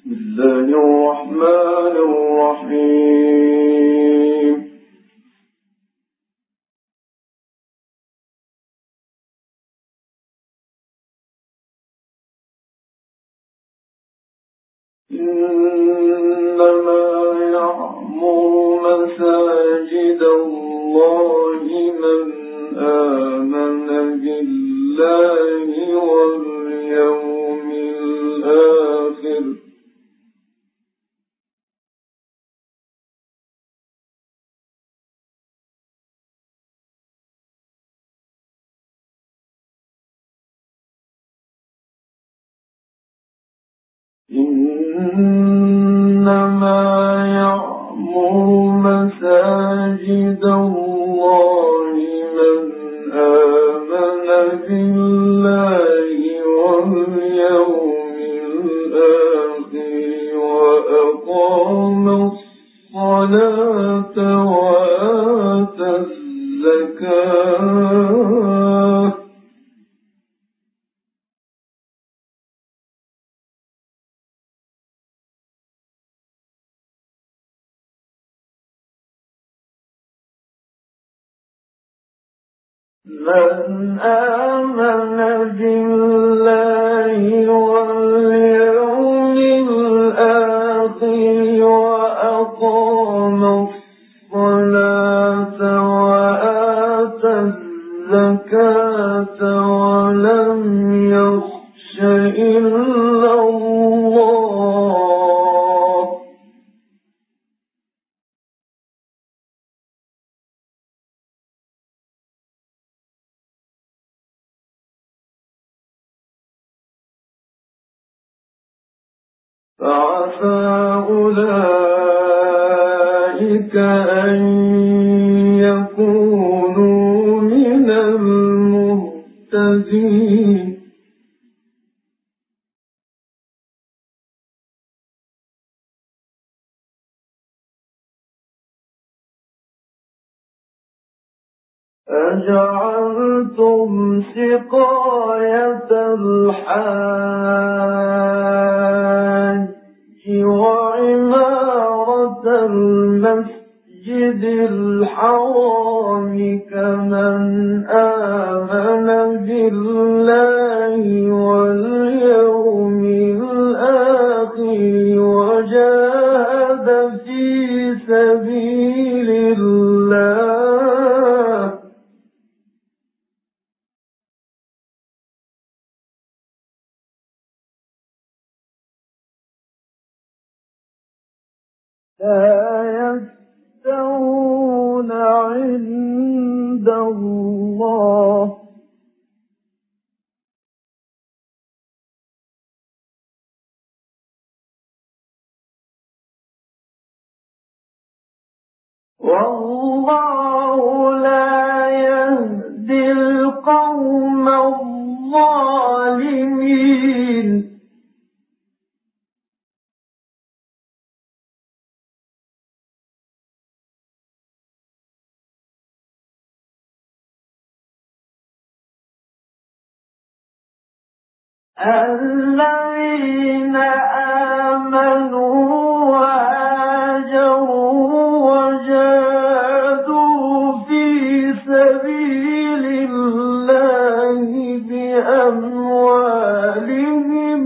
الله الرحمن الرحيم. إنما يعمر مساجد الله من آمن بالله واليوم الآخر إنما يعمر مساجد الله من آمن بالله واليوم الآخر وأقام الصلاة وآتى الزكاة من آمن بالله واليوم الآخر وأقام الصلاة وآتى الزكاة ولم يخش إلا الله فعسى أولئك أن يكونوا من المهتدين. أجعلتم سقاية الحاج وعمارة المسجد الحرام كمن آمن بالله واليوم الآخر وجاهد في سبيل الله لا يستوون عند الله والله لا يهدي القوم الظالمين. الذين آمنوا وهاجروا وجاهدوا في سبيل الله بأموالهم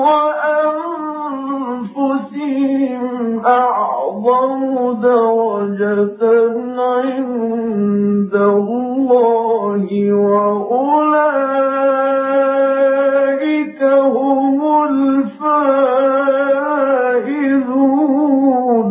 وأنفسهم أعظم درجة عند الله وأولئك هم الفائزون.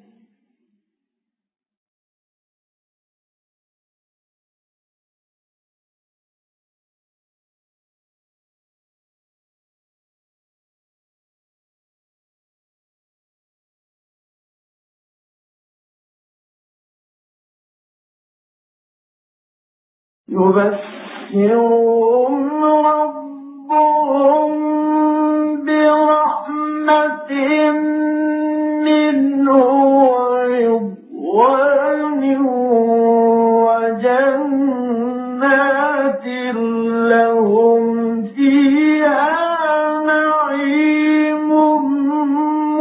يبشرهم ربهم برحمة منه ورضوان وجنات لهم فيها نعيم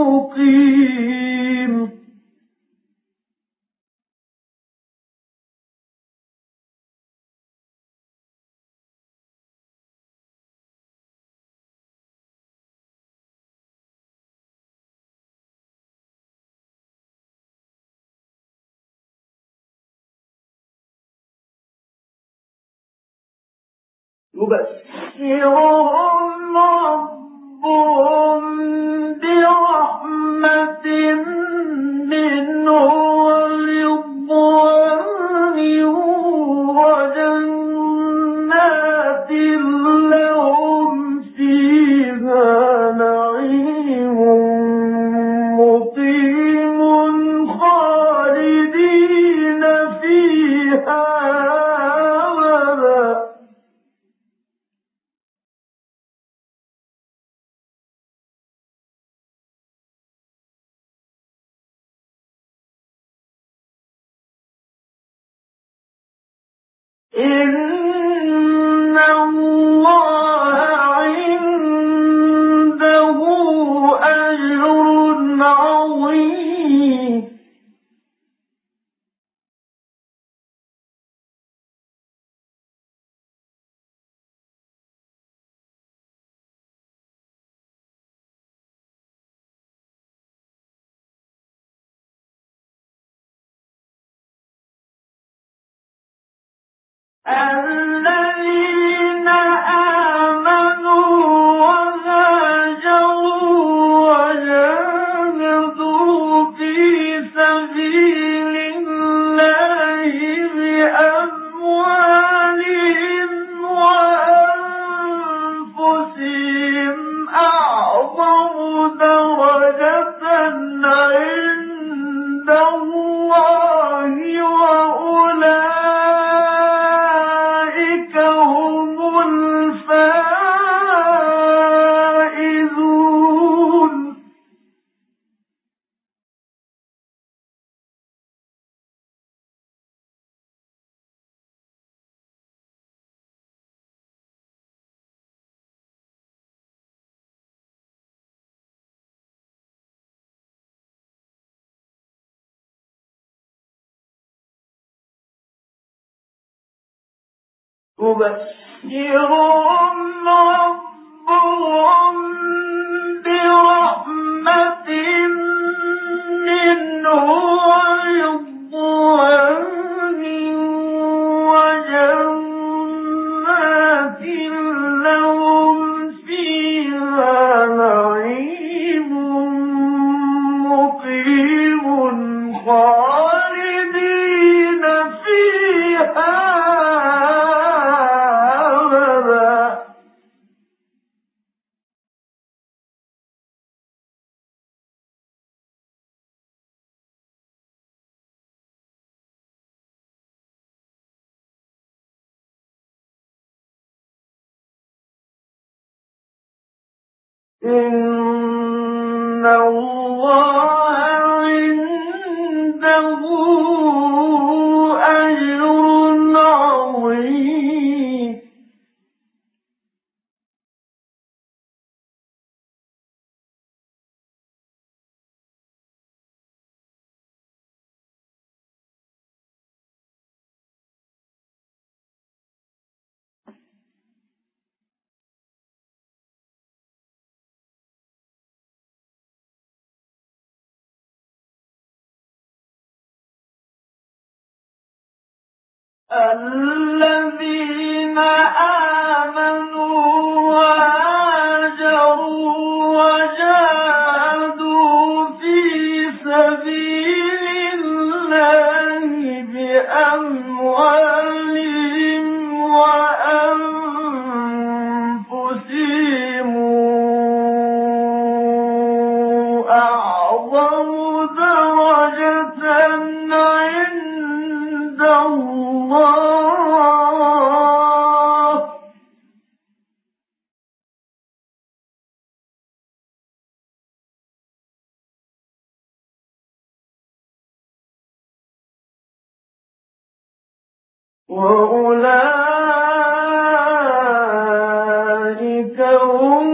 يبشرهم ربهم برحمة منه ورضوان وجنات لهم فيها نعيم مقيم خالدين فيها أبدا. إن الله عنده أجر عظيم. الذين آمنوا وهاجروا وجاهدوا في سبيل الله بأموالهم وأنفسهم أعظم درجة عند الله وأولئك هم الفائزون. يبشرهم ربهم برحمة منه ورضوان وجنات لهم فيها نعيم مقيم خالدين فيها أبدا. إن الله عنده أجر عظيم. الذين آمنوا وهاجروا وجاهدوا في سبيل الله بأموالهم وأنفسهم أعظم درجة عند الله وأولئك هم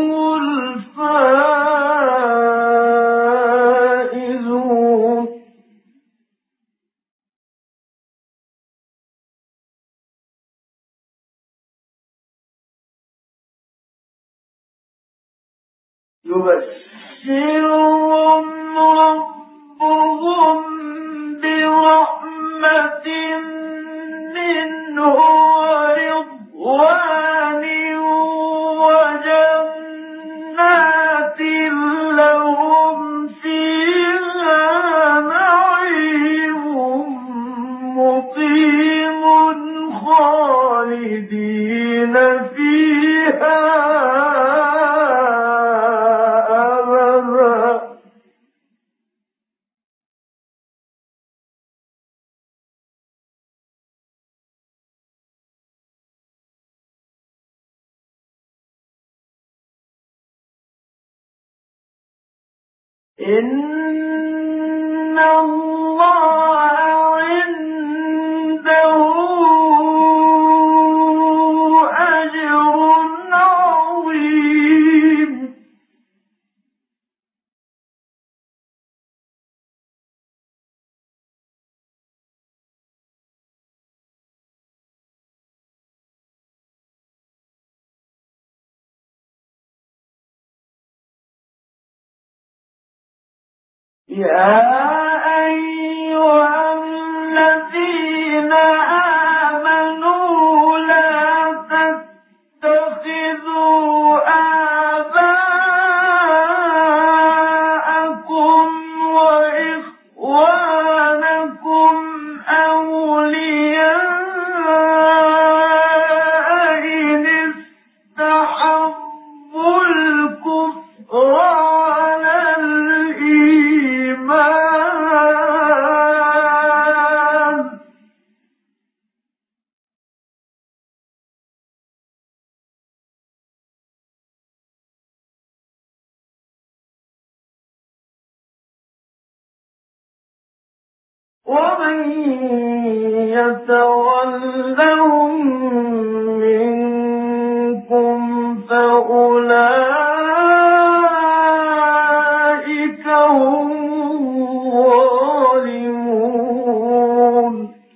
الفائزون. يبشرهم ربهم برحمة منه ورضوان خالدين فيها أبدا. إن الله عنده أجر عظيم. يا أيها الذين آمنوا لا تتخذوا آباءكم وإخوانكم أولياء إن استحبوا الكفر على الإيمان، ومن يتولهم منكم فأولئك هم الظالمون.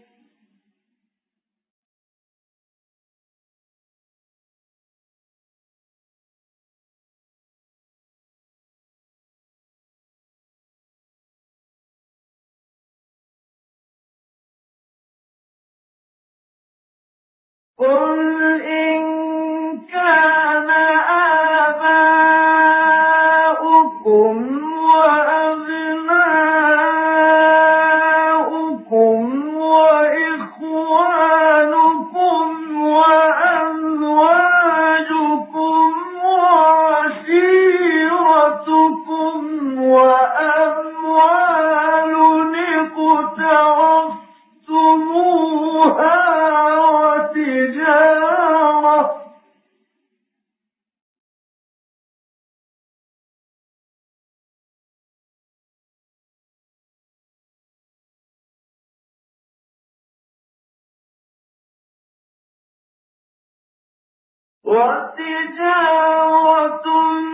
قل إن كان آباؤكم وأبناؤكم وإخوانكم وأزواجكم وعشيرتكم وأموال اقترفتموها وتجارة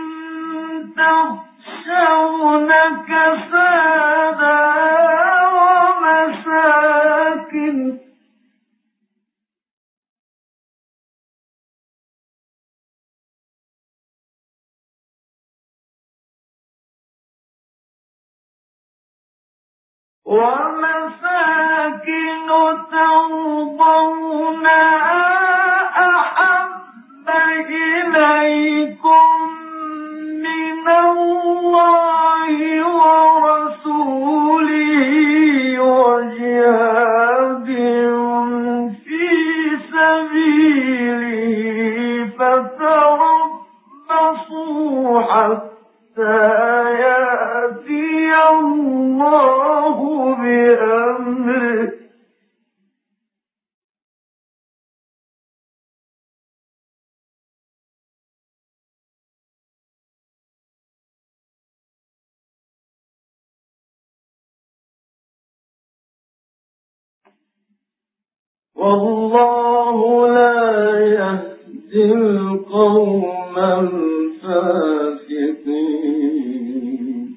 تخشون كسادها ومساكن ترضونها أحب إليكم من الله ورسوله وجهاد في سبيله فتربصوا حتى يأتي الله بأمره. والله لا يهدي القوم الفاسقين.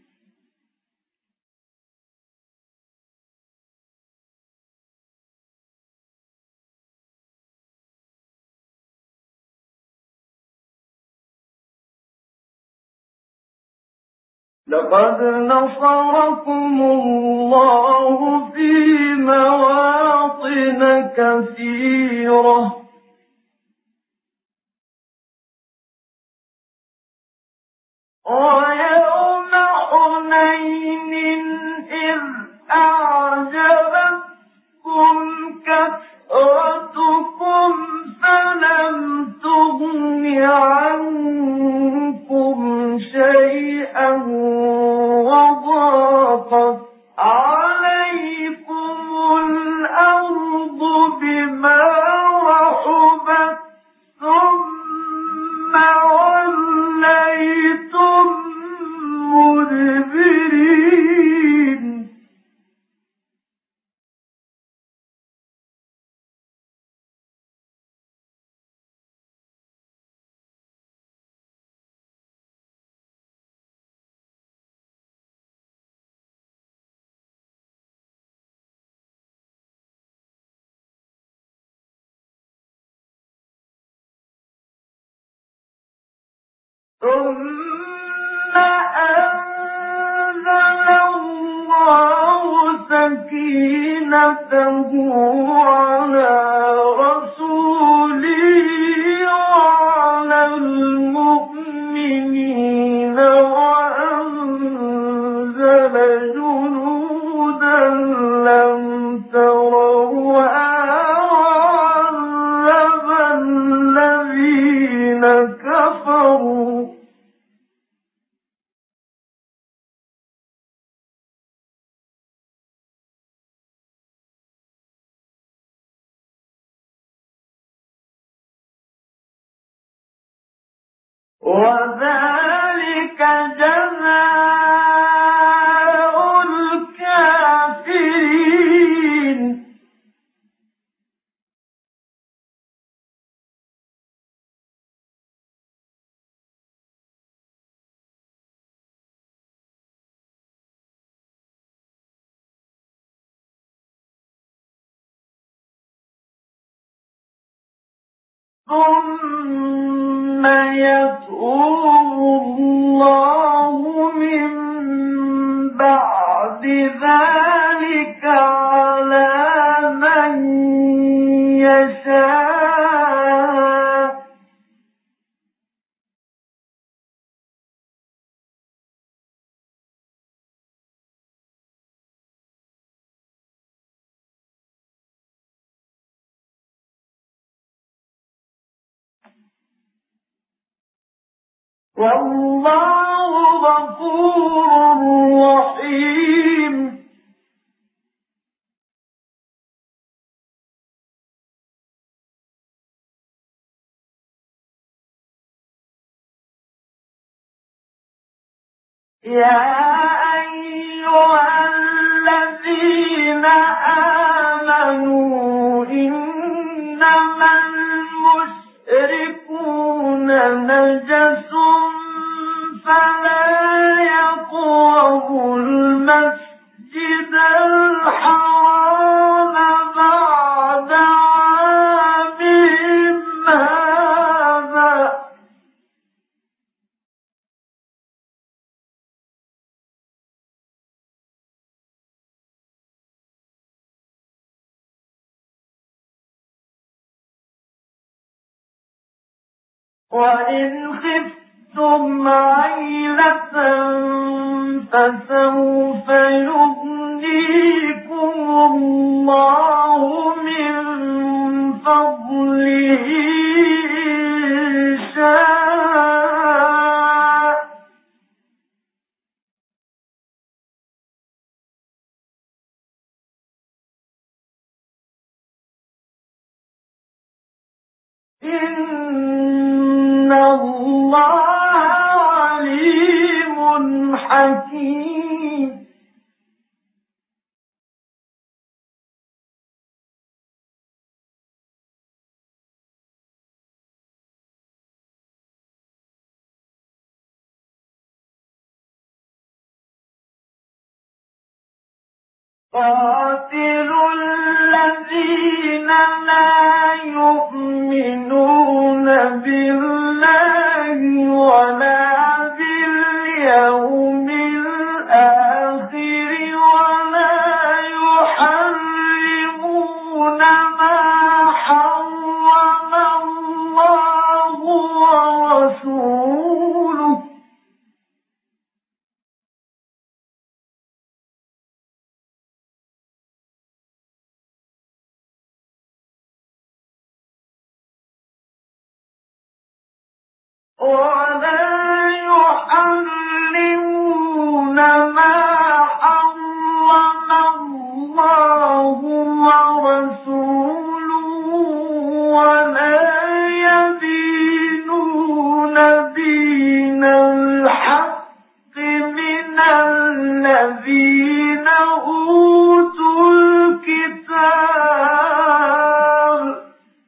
لقد نصركم الله في مواطن كثيرة ويوم حنين إذ أعجبتكم كثرتكم ثم أنزل الله سكينته على رسوله وعلى المؤمنين وأنزل جنودا لم تروها وعذب الذين كفروا وذلك جزاء الكافرين ثم يتوب الله من بعد ذلك على من يشاء والله غفور رحيم يا أيها الذين آمنوا إنما المشركون نجس فلا يقربوا المسجد الحرام بعد عامهم هذا وإن خفتم عيلة فسوف يغنيكم الله من فضله إن شاء إن الله عليم حكيم قاتلوا الذين لا يؤمنون بالله ولا باليوم الآخر ولا يحرمون ما حرم الله ورسوله ولا يحرمون ما حرم الله ورسوله ولا يدينون دين الحق من الذين أوتوا الكتاب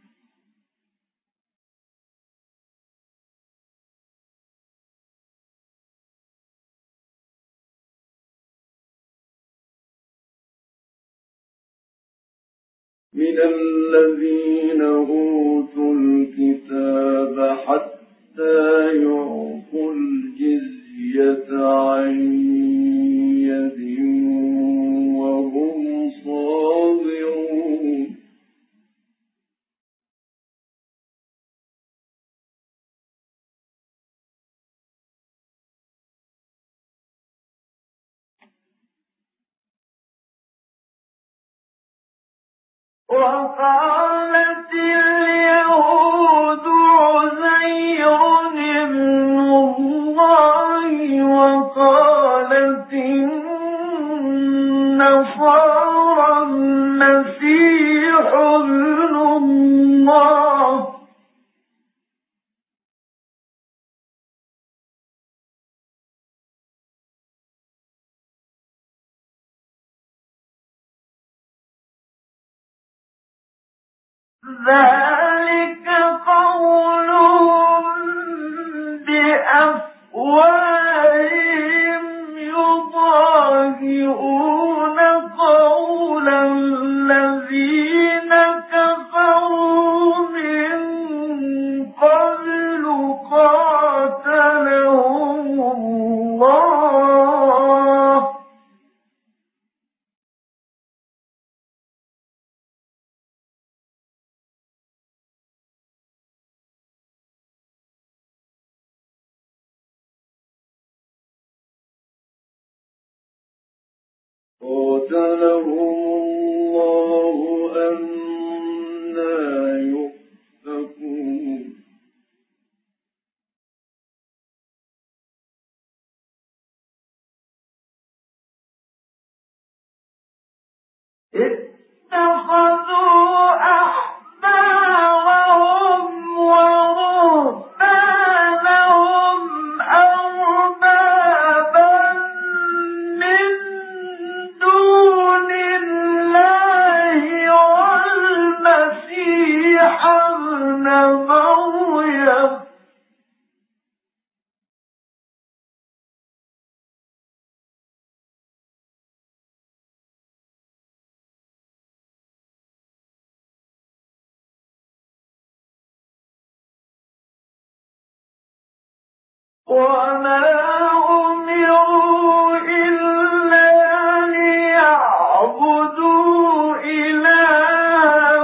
من الذين أوتوا الكتاب حتى يعطوا وقالت اليهود عزير ابن الله وقالت النصارى المسيح ابن الله ذلك قولهم بأفواههم يضاهئون قول الذين كفروا من قبل قاتلهم الله أنى يؤفكون اتخذوا أحبارهم ورهبانهم أربابا من دون الله والمسيح ابن مريم وما أمروا إلا ليعبدوا إلها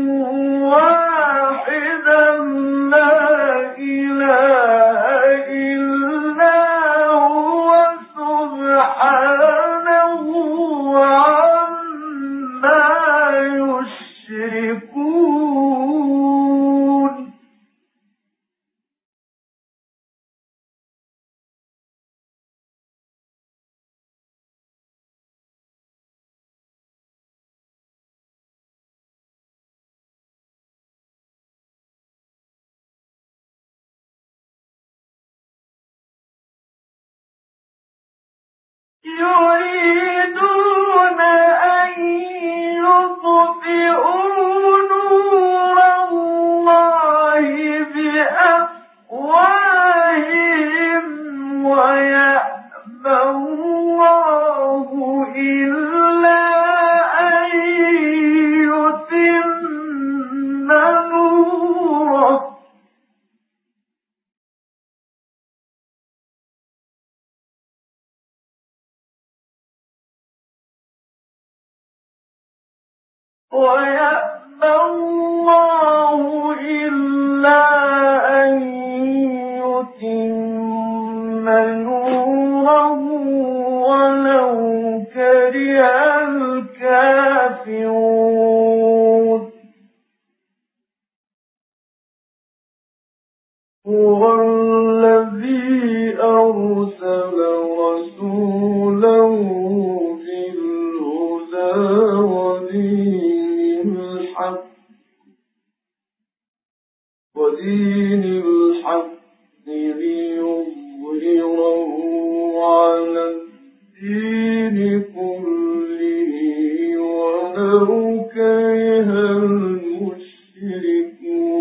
واحدا لا إله إلا هو سبحانه عما يشركون يريدون أن يطفئوا نور الله بأفواههم ويأبى الله إلا أن يتم نوره ويأبى الله إلا أن يتم نوره ولو كره الكافرون هو الذي أرسل رسوله بالهدى ودين الحق ليظهره على الدين كله ولو كره المشركون